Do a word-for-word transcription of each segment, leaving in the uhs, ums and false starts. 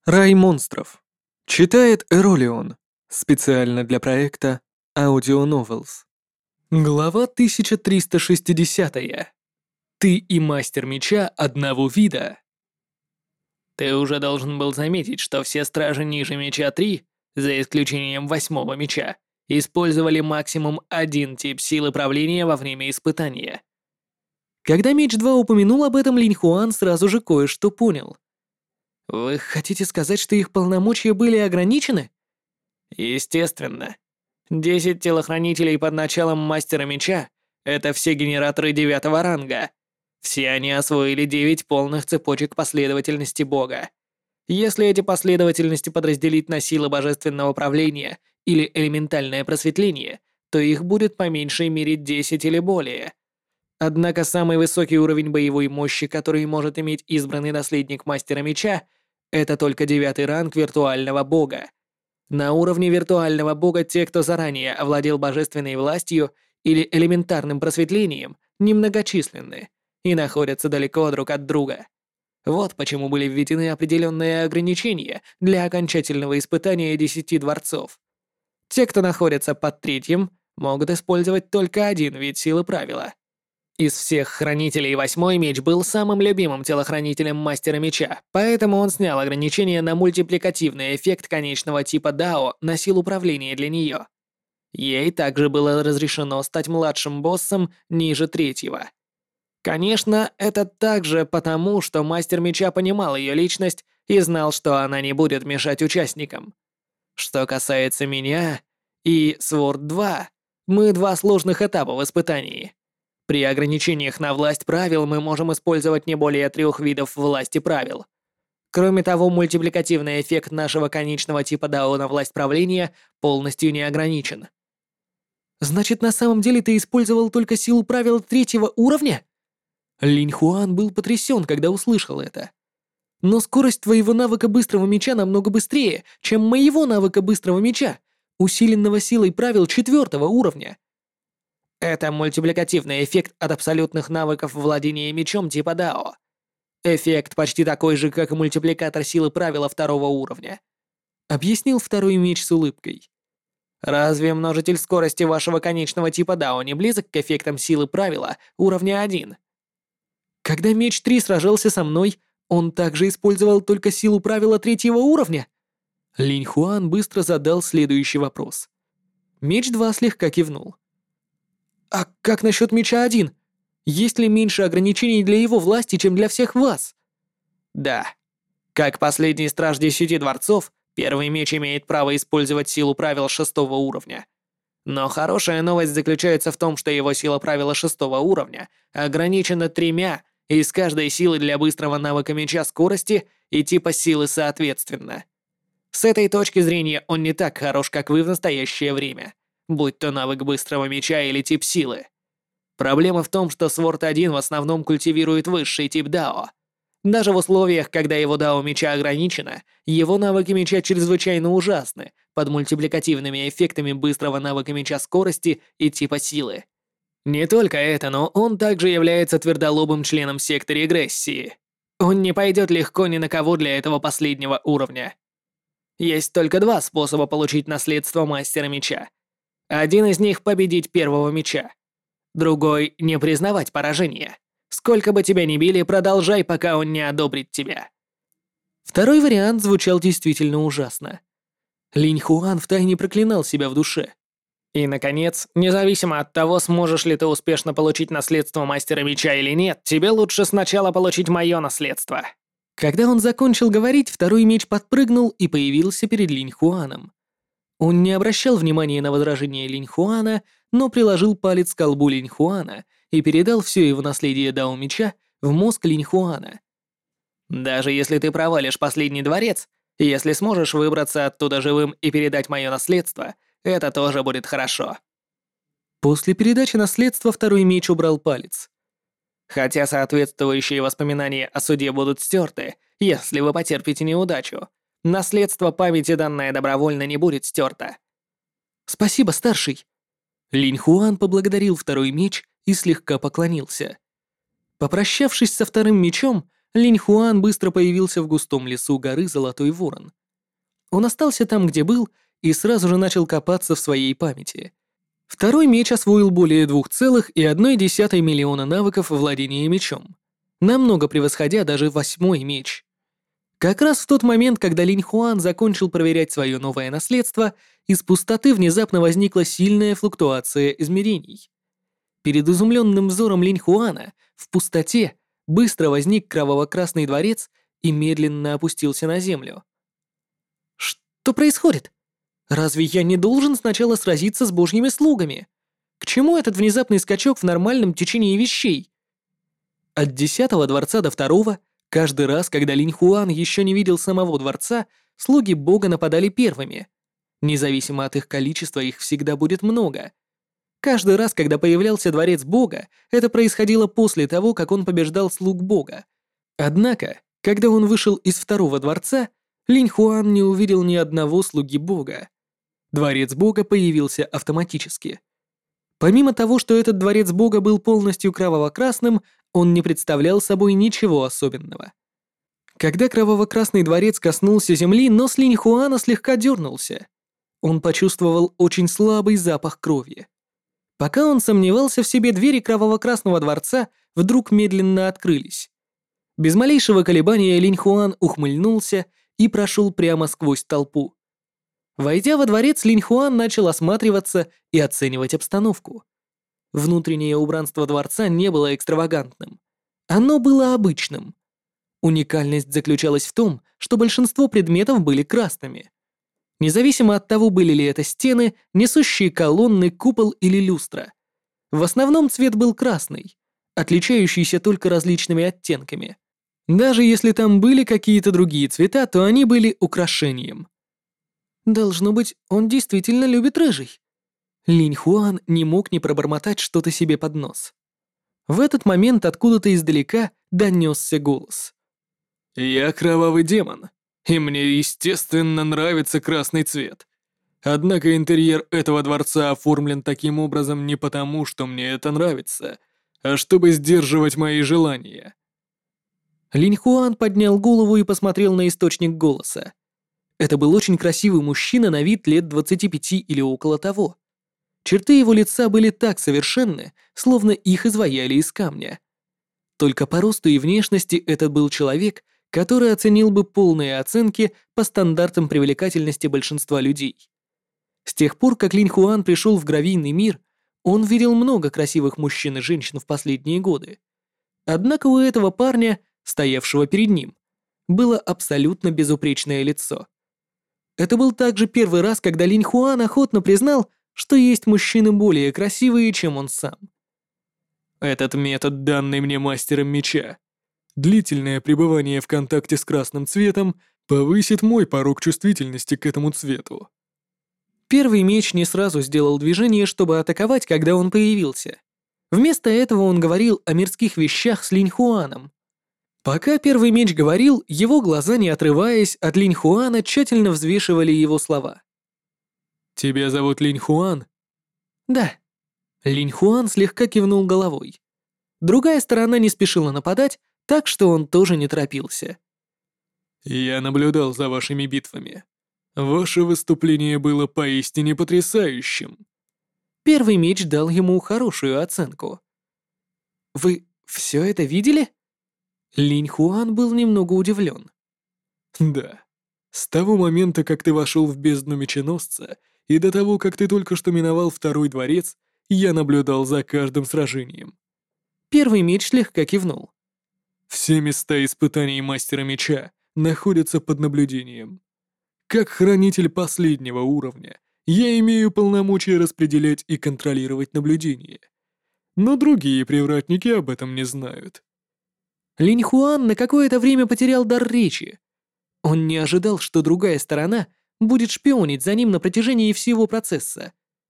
Рай монстров. Читает Эролион. Специально для проекта Audio Novels. Глава тысяча триста шестьдесят. Ты и мастер меча одного вида. Ты уже должен был заметить, что все стражи ниже меча три, за исключением восьмого меча, использовали максимум один тип силы правления во время испытания. Когда меч два упомянул об этом, Линь Хуан сразу же кое-что понял. Вы хотите сказать, что их полномочия были ограничены? Естественно. Десять телохранителей под началом мастера меча — это все генераторы девятого ранга. Все они освоили девять полных цепочек последовательности Бога. Если эти последовательности подразделить на силы божественного правления или элементальное просветление, то их будет по меньшей мере десять или более. Однако самый высокий уровень боевой мощи, который может иметь избранный наследник мастера меча, это только девятый ранг виртуального бога. На уровне виртуального бога те, кто заранее овладел божественной властью или элементарным просветлением, немногочисленны и находятся далеко друг от друга. Вот почему были введены определенные ограничения для окончательного испытания десяти дворцов. Те, кто находится под третьим, могут использовать только один вид силы правила. Из всех хранителей восьмой меч был самым любимым телохранителем мастера меча, поэтому он снял ограничение на мультипликативный эффект конечного типа Дао на силу управления для нее. Ей также было разрешено стать младшим боссом ниже третьего. Конечно, это также потому, что мастер меча понимал ее личность и знал, что она не будет мешать участникам. Что касается меня и Сворд два, мы два сложных этапа в испытании. При ограничениях на власть правил мы можем использовать не более трех видов власти правил. Кроме того, мультипликативный эффект нашего конечного типа Дао на власть правления полностью не ограничен. Значит, на самом деле ты использовал только силу правил третьего уровня? Линь Хуан был потрясен, когда услышал это. Но скорость твоего навыка быстрого меча намного быстрее, чем моего навыка быстрого меча, усиленного силой правил четвертого уровня. Это мультипликативный эффект от абсолютных навыков владения мечом типа Дао. Эффект почти такой же, как и мультипликатор силы правила второго уровня. Объяснил второй меч с улыбкой. Разве множитель скорости вашего конечного типа Дао не близок к эффектам силы правила уровня один? Когда меч три сражался со мной, он также использовал только силу правила третьего уровня? Линь Хуан быстро задал следующий вопрос. Меч два слегка кивнул. А как насчет меча один? Есть ли меньше ограничений для его власти, чем для всех вас? Да. Как последний страж десяти дворцов, первый меч имеет право использовать силу правил шестого уровня. Но хорошая новость заключается в том, что его сила правила шестого уровня ограничена тремя из каждой силы для быстрого навыка меча скорости и типа силы соответственно. С этой точки зрения он не так хорош, как вы в настоящее время, будь то навык быстрого меча или тип силы. Проблема в том, что Сворд один в основном культивирует высший тип Дао. Даже в условиях, когда его Дао меча ограничено, его навыки меча чрезвычайно ужасны под мультипликативными эффектами быстрого навыка меча скорости и типа силы. Не только это, но он также является твердолобым членом секты регрессии. Он не пойдет легко ни на кого для этого последнего уровня. Есть только два способа получить наследство мастера меча. Один из них — победить первого меча. Другой — не признавать поражение. Сколько бы тебя ни били, продолжай, пока он не одобрит тебя. Второй вариант звучал действительно ужасно. Линь Хуан втайне проклинал себя в душе. И, наконец, независимо от того, сможешь ли ты успешно получить наследство мастера меча или нет, тебе лучше сначала получить мое наследство. Когда он закончил говорить, второй меч подпрыгнул и появился перед Линь Хуаном. Он не обращал внимания на возражения Линь Хуана, но приложил палец к колбу Линь Хуана и передал все его наследие Дао меча в мозг Линь Хуана. Даже если ты провалишь последний дворец, если сможешь выбраться оттуда живым и передать мое наследство, это тоже будет хорошо. После передачи наследства второй меч убрал палец. Хотя соответствующие воспоминания о суде будут стерты, если вы потерпите неудачу, наследство памяти, данное добровольно, не будет стерто. Спасибо, старший. Линь Хуан поблагодарил второй меч и слегка поклонился. Попрощавшись со вторым мечом, Линь Хуан быстро появился в густом лесу горы Золотой Ворон. Он остался там, где был, и сразу же начал копаться в своей памяти. Второй меч освоил более двух целых и одной десятой миллиона навыков владения мечом, намного превосходя даже восьмой меч. Как раз в тот момент, когда Линь Хуан закончил проверять свое новое наследство, из пустоты внезапно возникла сильная флуктуация измерений. Перед изумленным взором Линь Хуана в пустоте быстро возник кроваво-красный дворец и медленно опустился на землю. Что происходит? Разве я не должен сначала сразиться с божьими слугами? К чему этот внезапный скачок в нормальном течении вещей? От десятого дворца до второго, каждый раз, когда Линь Хуан еще не видел самого дворца, слуги бога нападали первыми. Независимо от их количества, их всегда будет много. Каждый раз, когда появлялся дворец бога, это происходило после того, как он побеждал слуг бога. Однако, когда он вышел из второго дворца, Линь Хуан не увидел ни одного слуги бога. Дворец бога появился автоматически. Помимо того, что этот дворец бога был полностью кроваво-красным, он не представлял собой ничего особенного. Когда кроваво-красный дворец коснулся земли, нос Линь Хуана слегка дернулся. Он почувствовал очень слабый запах крови. Пока он сомневался в себе, двери кроваво-красного дворца вдруг медленно открылись. Без малейшего колебания Линь Хуан ухмыльнулся и прошел прямо сквозь толпу. Войдя во дворец, Линь Хуан начал осматриваться и оценивать обстановку. Внутреннее убранство дворца не было экстравагантным. Оно было обычным. Уникальность заключалась в том, что большинство предметов были красными. Независимо от того, были ли это стены, несущие колонны, купол или люстра. В основном цвет был красный, отличающийся только различными оттенками. Даже если там были какие-то другие цвета, то они были украшением. Должно быть, он действительно любит рыжий. Линь Хуан не мог не пробормотать что-то себе под нос. В этот момент откуда-то издалека донесся голос. «Я кровавый демон, и мне, естественно, нравится красный цвет. Однако интерьер этого дворца оформлен таким образом не потому, что мне это нравится, а чтобы сдерживать мои желания». Линь Хуан поднял голову и посмотрел на источник голоса. Это был очень красивый мужчина на вид лет двадцати пяти или около того. Черты его лица были так совершенны, словно их изваяли из камня. Только по росту и внешности это был человек, который оценил бы полные оценки по стандартам привлекательности большинства людей. С тех пор, как Линь Хуан пришел в гравийный мир, он видел много красивых мужчин и женщин в последние годы. Однако у этого парня, стоявшего перед ним, было абсолютно безупречное лицо. Это был также первый раз, когда Линь Хуан охотно признал, что есть мужчины более красивые, чем он сам. Этот метод, данный мне мастером меча. Длительное пребывание в контакте с красным цветом повысит мой порог чувствительности к этому цвету. Первый меч не сразу сделал движение, чтобы атаковать, когда он появился. Вместо этого он говорил о мирских вещах с Линь Хуаном. Пока первый меч говорил, его глаза, не отрываясь от Линь Хуана, тщательно взвешивали его слова. «Тебя зовут Линь Хуан?» «Да». Линь Хуан слегка кивнул головой. Другая сторона не спешила нападать, так что он тоже не торопился. «Я наблюдал за вашими битвами. Ваше выступление было поистине потрясающим». Первый меч дал ему хорошую оценку. «Вы все это видели?» Линь Хуан был немного удивлен. «Да. С того момента, как ты вошел в бездну меченосца, и до того, как ты только что миновал второй дворец, я наблюдал за каждым сражением». Первый меч слегка кивнул. «Все места испытаний мастера меча находятся под наблюдением. Как хранитель последнего уровня, я имею полномочия распределять и контролировать наблюдение. Но другие привратники об этом не знают». Линь Хуан на какое-то время потерял дар речи. Он не ожидал, что другая сторона будет шпионить за ним на протяжении всего процесса.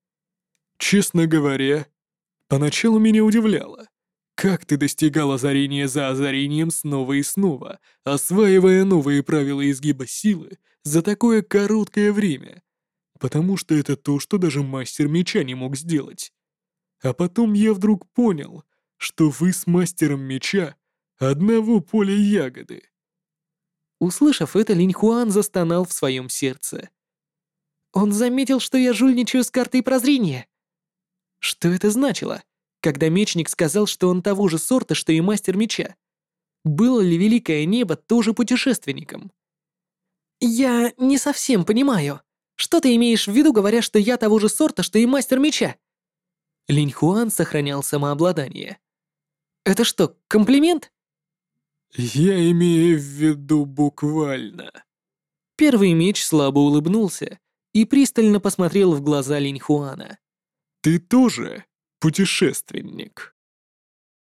«Честно говоря, поначалу меня удивляло, как ты достигал озарения за озарением снова и снова, осваивая новые правила изгиба силы за такое короткое время, потому что это то, что даже мастер меча не мог сделать. А потом я вдруг понял, что вы с мастером меча одного поля ягоды. Услышав это, Линь Хуан застонал в своем сердце. Он заметил, что я жульничаю с картой прозрения. Что это значило, когда мечник сказал, что он того же сорта, что и мастер меча? Было ли Великое Небо тоже путешественником? Я не совсем понимаю. Что ты имеешь в виду, говоря, что я того же сорта, что и мастер меча? Линь Хуан сохранял самообладание. Это что, комплимент? Я имею в виду буквально. Первый меч слабо улыбнулся и пристально посмотрел в глаза Линь Хуана. Ты тоже путешественник.